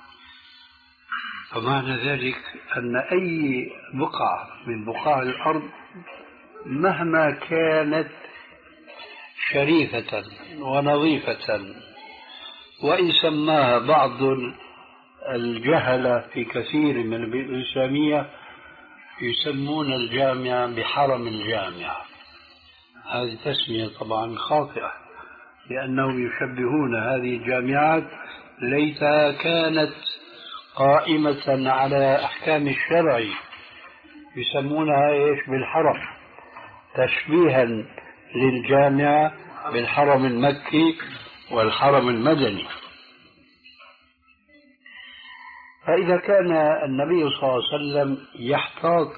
فمعنى ذلك أن أي بقعة من بقاع الأرض مهما كانت شريفة ونظيفة، وإن سماها بعض الجهلة في كثير من البلاد الإسلامية يسمون الجامعة بحرم الجامعة، هذه تسمية طبعا خاطئة، لأنهم يشبهون هذه الجامعات ليتها كانت قائمة على أحكام الشرع، يسمونها إيش؟ بالحرم، تشبيها للجامعة بالحرم المكي والحرم المدني. فإذا كان النبي صلى الله عليه وسلم يحتاط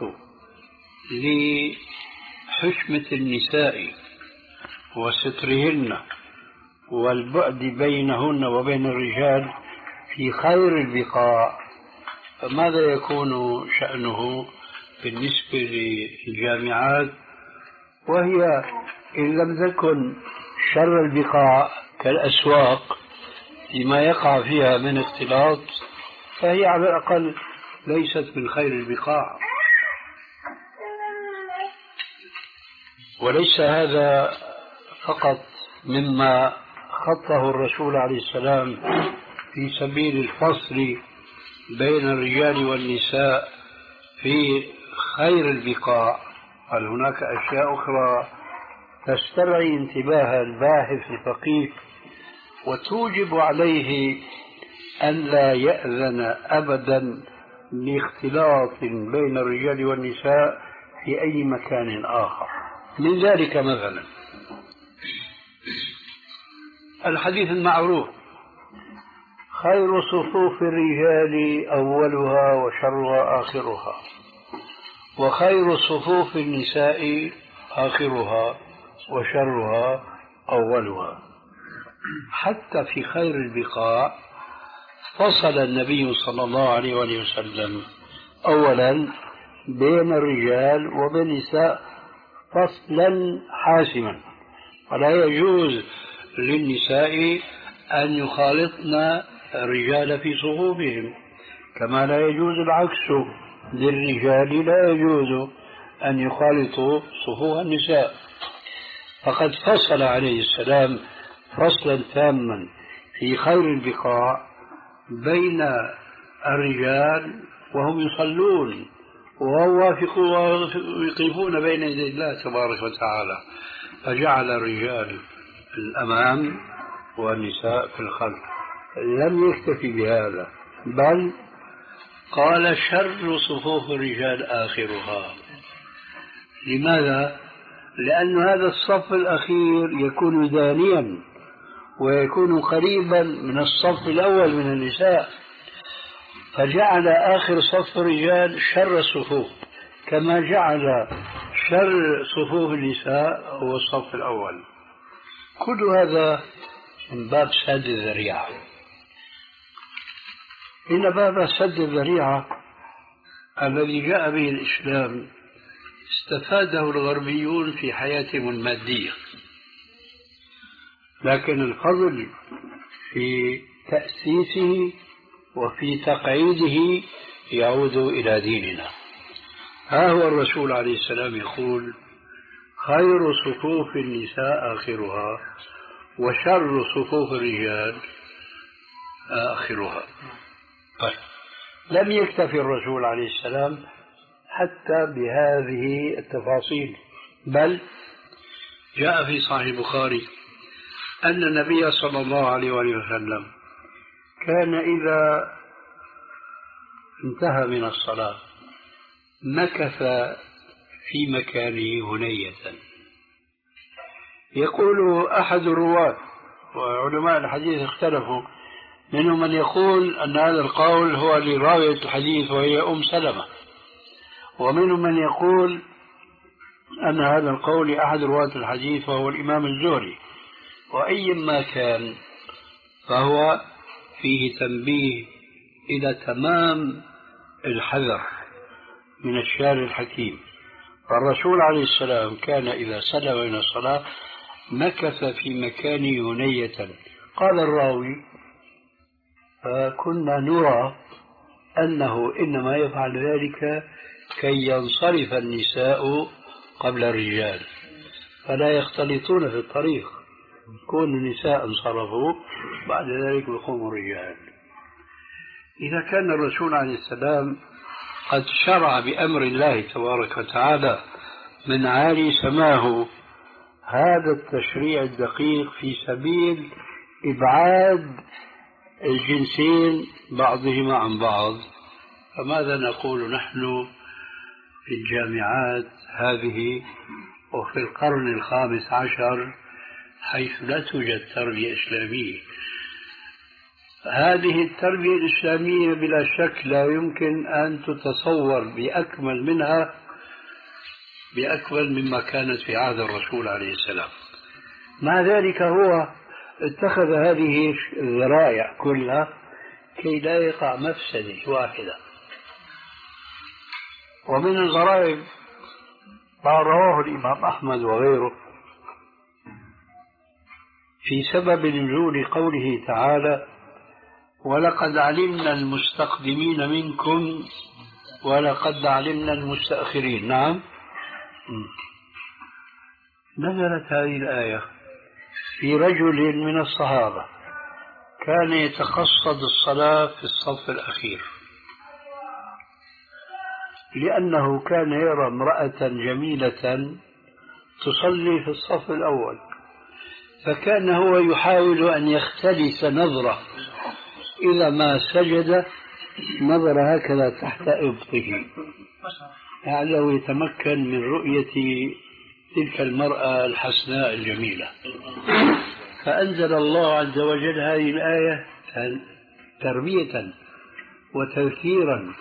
لحشمة النساء وسترهن والبعد بينهن وبين الرجال في خير البقاع، فماذا يكون شأنه بالنسبة للجامعات، وهي إن لم تكن شر البقاع كالأسواق فيما يقع فيها من اختلاط، فهي على الأقل ليست من خير البقاع. وليس هذا فقط مما خطه الرسول عليه السلام في سبيل الفصل بين الرجال والنساء في خير البقاع، بل هناك أشياء أخرى تستدعي انتباه الباحث الفقيه وتوجب عليه أن لا يأذن أبدا لاختلاط بين الرجال والنساء في أي مكان آخر. من ذلك مثلا الحديث المعروف: خير صفوف الرجال أولها وشرها آخرها، وخير صفوف النساء آخرها وشرها أولها. حتى في خير البقاع فصل النبي صلى الله عليه وسلم أولا بين الرجال وبين النساء فصلا حاسما، ولا يجوز للنساء أن يخالطن الرجال في صفوفهم، كما لا يجوز العكس للرجال، لا يجوز أن يخالطوا صفوف النساء. فقد فصل عليه السلام فصلا تاما في خير البقاع بين الرجال وهم يصلون ويقفون بين يدي الله تبارك وتعالى، فجعل الرجال في الأمام والنساء في الخلف. لم يكتفي بهذا، بل قال شر صفوف الرجال آخرها. لماذا؟ لأن هذا الصف الأخير يكون دانيا ويكون قريبا من الصف الأول من النساء، فجعل آخر صف الرجال شر الصفوف، كما جعل شر صفوف النساء هو الصف الأول. كل هذا من باب سد الذريعة. إن باب سد الذريعة الذي جاء به الإسلام استفاده الغربيون في حياتهم المادية، لكن الفضل في تأسيسه وفي تقعيده يعود إلى ديننا. ها هو الرسول عليه السلام يقول خير صفوف النساء آخرها وشر صفوف الرجال آخرها. طيب. لم يكتفي الرسول عليه السلام حتى بهذه التفاصيل، بل جاء في صحيح البخاري أن النبي صلى الله عليه وسلم كان إذا انتهى من الصلاة مكث في مكانه هنية. يقول أحد الرواة، وعلماء الحديث اختلفوا، منهم من يقول أن هذا القول هو لراوية الحديث وهي أم سلمة، ومنهم من يقول أن هذا القول لأحد رواة الحديث وهو الإمام الزهري. وأي ما كان فهو فيه تنبيه إلى تمام الحذر من الشارع الحكيم. فالرسول عليه السلام كان إذا سلم من الصلاة مكث في مكانه هنية. قال الراوي فكنا نرى أنه إنما يفعل ذلك كي ينصرف النساء قبل الرجال فلا يختلطون في الطريق، كون النساء انصرفوا بعد ذلك يقوم الرجال. إذا كان الرسول عليه السلام قد شرع بأمر الله تبارك وتعالى من عالي سماه هذا التشريع الدقيق في سبيل إبعاد الجنسين بعضهما عن بعض، فماذا نقول نحن في الجامعات هذه وفي القرن الخامس عشر حيث لا توجد تربية إسلامية؟ هذه التربية الإسلامية بلا شك لا يمكن أن تتصور بأكمل منها بأكمل مما كانت في عهد الرسول عليه السلام. مع ذلك هو اتخذ هذه الذرائع كلها كي لا يقع مفسدة واحدة. ومن الغرائب ما رواه الإمام أحمد وغيره في سبب نزول قوله تعالى ولقد علمنا المستقدمين منكم ولقد علمنا المستأخرين. نعم، نزلت هذه الآية في رجل من الصحابة كان يتقصد الصلاة في الصف الأخير لأنه كان يرى امرأة جميلة تصلي في الصف الأول، فكان هو يحاول أن يختلس نظرة إذا ما سجد نظر هكذا تحت إبطه لعله يتمكن من رؤية تلك المرأة الحسناء الجميلة. فأنزل الله عز وجل هذه الآية تربية وتذكيرا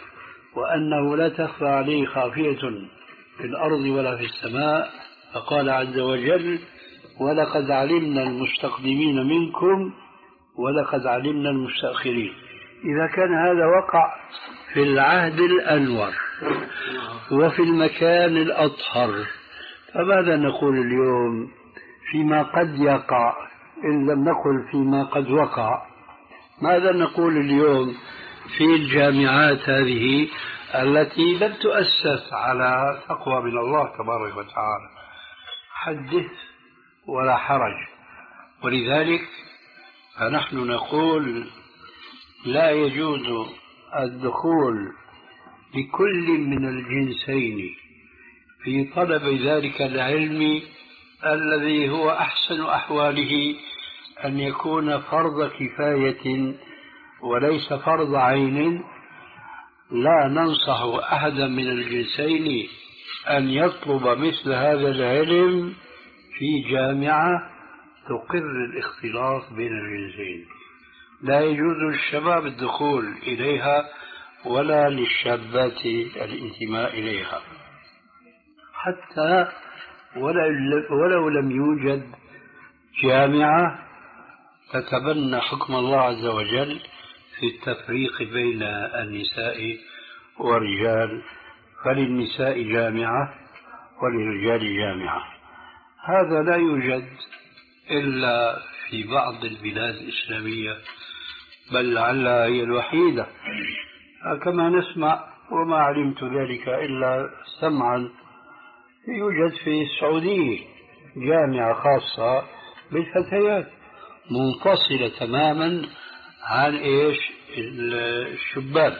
وأنه لا تخفى عليه خافية في الأرض ولا في السماء، فقال عز وجل: ولقد علمنا المستقدمين منكم ولقد علمنا المستأخرين. إذا كان هذا وقع في العهد الأنور وفي المكان الأطهر، فماذا نقول اليوم فيما قد يقع إن لم نقل فيما قد وقع؟ ماذا نقول اليوم في الجامعات هذه التي لم تؤسس على تقوى من الله تبارك وتعالى؟ حدث ولا حرج. ولذلك فنحن نقول لا يجوز الدخول لكل من الجنسين في طلب ذلك العلم الذي هو أحسن أحواله أن يكون فرض كفاية وليس فرض عين. لا ننصح أحدا من الجنسين أن يطلب مثل هذا العلم في جامعة تقر الاختلاط بين الجنسين. لا يجوز للشباب الدخول إليها ولا للشابات الانتماء إليها، حتى ولو لم يوجد جامعة تتبنى حكم الله عز وجل في التفريق بين النساء والرجال، فللنساء جامعة وللرجال جامعة. هذا لا يوجد إلا في بعض البلاد الإسلامية، بل لعلها هي الوحيدة كما نسمع، وما علمت ذلك إلا سمعا. يوجد في السعودية جامعة خاصة بالفتيات منفصلة تماما عن إيش الشباب.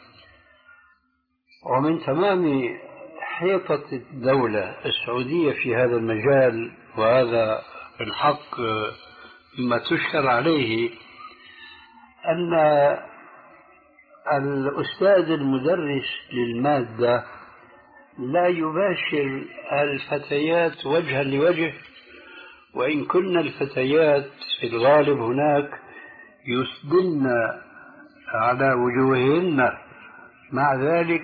ومن تمام حيطة الدولة السعودية في هذا المجال، وهذا الحق مما تشكر عليه، أن الأستاذ المدرس للمادة لا يباشر الفتيات وجها لوجه، وإن كن الفتيات في الغالب هناك يسدلن على وجوههن، مع ذلك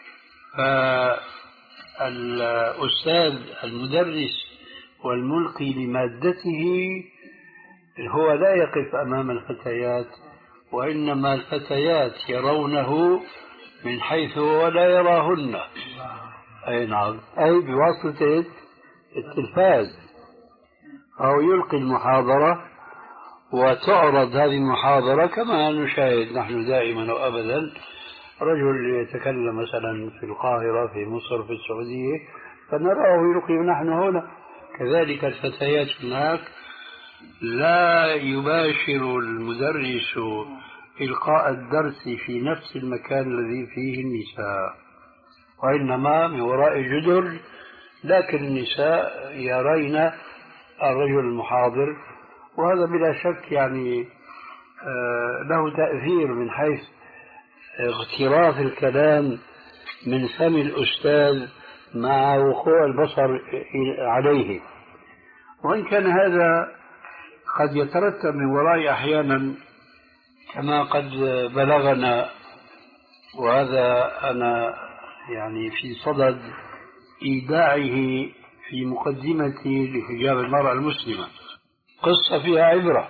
فالأستاذ المدرس والملقي لمادته هو لا يقف أمام الفتيات، وإنما الفتيات يرونه من حيث هو لا يراهن. أي نعم، أي بواسطة التلفاز، أو يلقي المحاضرة وتعرض هذه المحاضرة كما نشاهد نحن دائما وأبدا. رجل يتكلم مثلا في القاهرة، في مصر، في السعودية، فنراه يلقي نحن هنا. كذلك الفتيات هناك لا يباشر المدرس إلقاء الدرس في نفس المكان الذي فيه النساء، وإنما من وراء جدر، لكن النساء يرين الرجل المحاضر، وهذا بلا شك يعني له تأثير من حيث اغتراف الكلام من فم الأستاذ مع وقوع البصر عليه. وإن كان هذا قد يترتب من وراء أحيانا كما قد بلغنا، وهذا أنا يعني في صدد إيداعه في مقدمتي لحجاب المرأة المسلمة، قصة فيها عبرة.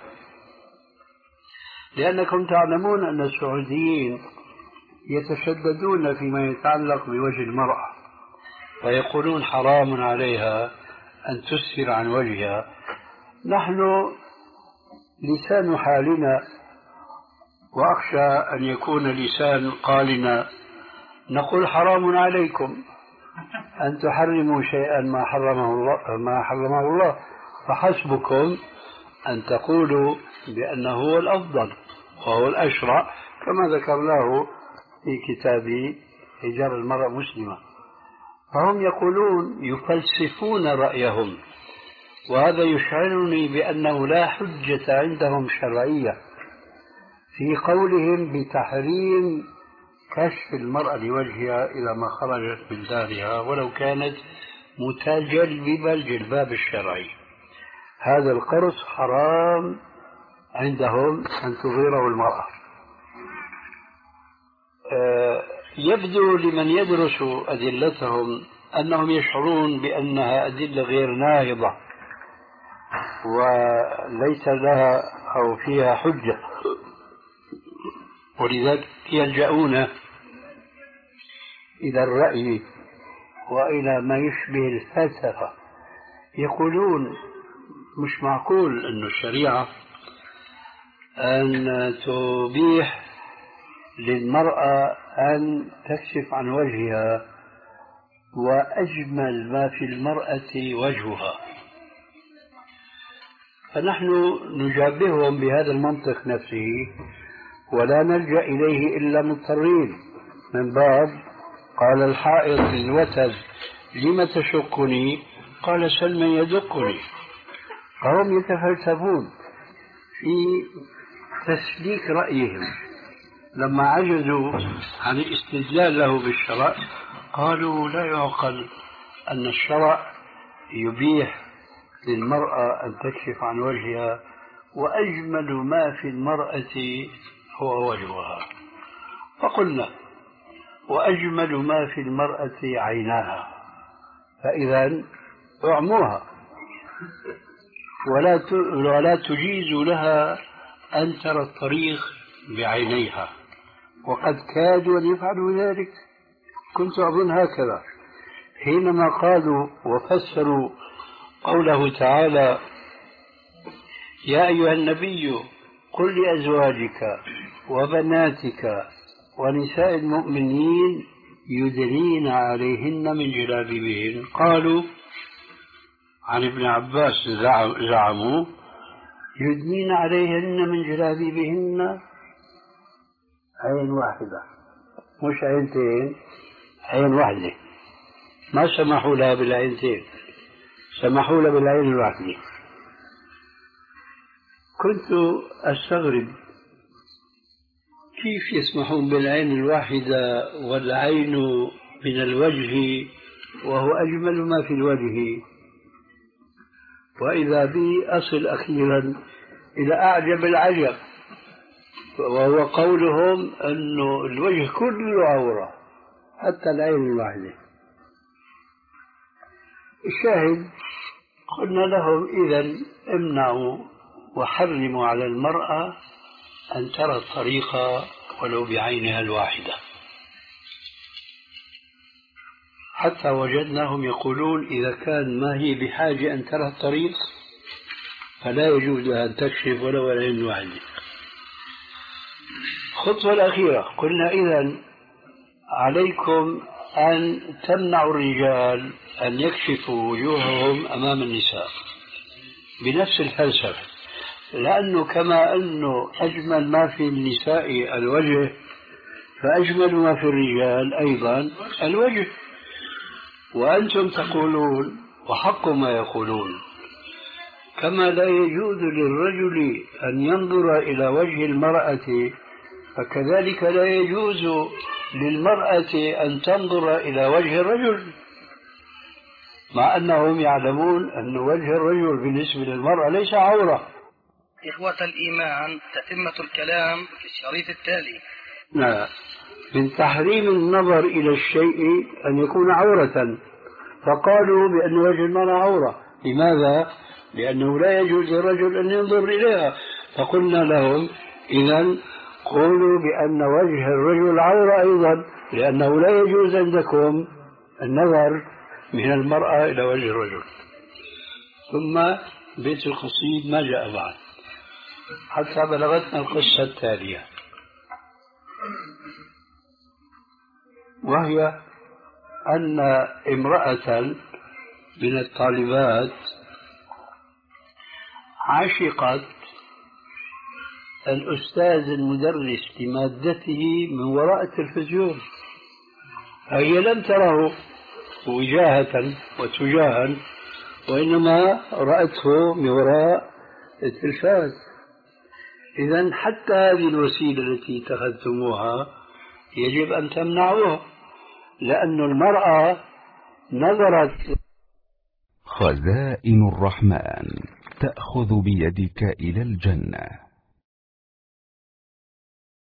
لأنكم تعلمون أن السعوديين يتشددون فيما يتعلق بوجه المرأة، فيقولون حرام عليها أن تسفر عن وجهها. نحن لسان حالنا، وأخشى أن يكون لسان قالنا، نقول حرام عليكم أن تحرموا شيئا ما حرمه الله, ما حرمه الله فحسبكم أن تقولوا بأنه هو الأفضل وهو الأشرع، كما ذكرناه في كتاب حجاب المرأة مسلمة. فهم يقولون يفلسفون رأيهم، وهذا يشعرني بأنه لا حجة عندهم شرعية في قولهم بتحريم كشف المرأة لوجهها إلى ما خرجت من دارها ولو كانت متجلبة الجلباب الشرعي. هذا القرص حرام عندهم أن تظهره المرأة. يبدو لمن يدرس أدلتهم أنهم يشعرون بأنها أدلة غير ناهضة وليس لها أو فيها حجة، ولذلك يلجؤون إلى الرأي وإلى ما يشبه الفلسفة. يقولون مش معقول أن الشريعة أن تبيح للمرأة أن تكشف عن وجهها وأجمل ما في المرأة وجهها، فنحن نجابههم بهذا المنطق نفسه ولا نلجأ إليه إلا مضطرين، من باب قال الحائط للوتد لم تشقني قال سل من يدقني. فهم يتفلسفون في تسليك رأيهم، لما عجزوا عن الاستدلال له بالشرع قالوا لا يعقل أن الشرع يبيح للمرأة أن تكشف عن وجهها وأجمل ما في المرأة هو وجهها. فقلنا وأجمل ما في المرأة عيناها، فإذا اعموها ولا ولا تجيز لها أن ترى الطريق بعينيها، وقد كادوا أن يفعلوا ذلك. كنت أظن هكذا حينما قالوا وفسروا قوله تعالى يا أيها النبي قل لأزواجك وبناتك ونساء المؤمنين يدنين عليهن من جلابيبهن، قالوا عن ابن عباس زعموا يدنين عليهن من جلابيبهن عين واحدة مش عينتين، عين واحدة، ما سمحوا لها بالعينتين، سمحوا لها بالعين الواحدة. كنت أستغرب كيف يسمحون بالعين الواحدة والعين من الوجه وهو أجمل ما في الوجه، وإذا بي أصل أخيرا إلى أعجب العجب، وهو قولهم أن الوجه كله عورة حتى العين الواحدة. الشاهد قلنا لهم إذن امنعوا وحرموا على المرأة أن ترى الطريق ولو بعينها الواحدة، حتى وجدناهم يقولون إذا كان ما هي بحاجة أن ترى الطريق فلا يجوز لها أن تكشف ولو العين الواحدة. الخطوة الأخيرة قلنا إذن عليكم أن تمنعوا الرجال أن يكشفوا وجوههم أمام النساء بنفس الفلسفة، لأنه كما أنه أجمل ما في النساء الوجه فأجمل ما في الرجال أيضا الوجه. وأنتم تقولون وحق ما يقولون كما لا يجوز للرجل أن ينظر إلى وجه المرأة فكذلك لا يجوز للمرأة أن تنظر إلى وجه الرجل، مع أنهم يعلمون أن وجه الرجل بالنسبة للمرأة ليس عورة. إخوة الإيمان، تتمة الكلام في الشريط التالي. نعم، من تحريم النظر إلى الشيء أن يكون عورة، فقالوا بأن وجه المرأة عورة. لماذا؟ لأنه لا يجوز للرجل أن ينظر إليها. فقلنا لهم إذن قولوا بأن وجه الرجل عورة أيضا، لأنه لا يجوز عندكم النظر من المرأة إلى وجه الرجل. ثم بيت القصيد ما جاء بعد حتى بلغتنا القصة التالية، وهي أن امرأة من الطالبات عشقت الأستاذ المدرس لمادته من وراء التلفزيون، فهي لم تره وجاهة وتجاها وإنما رأته من وراء التلفاز. إذن حتى هذه الوسيلة التي اتخذتموها يجب أن تمنعوها، لأن المرأة نظرت. خزائن الرحمن تأخذ بيدك إلى الجنة.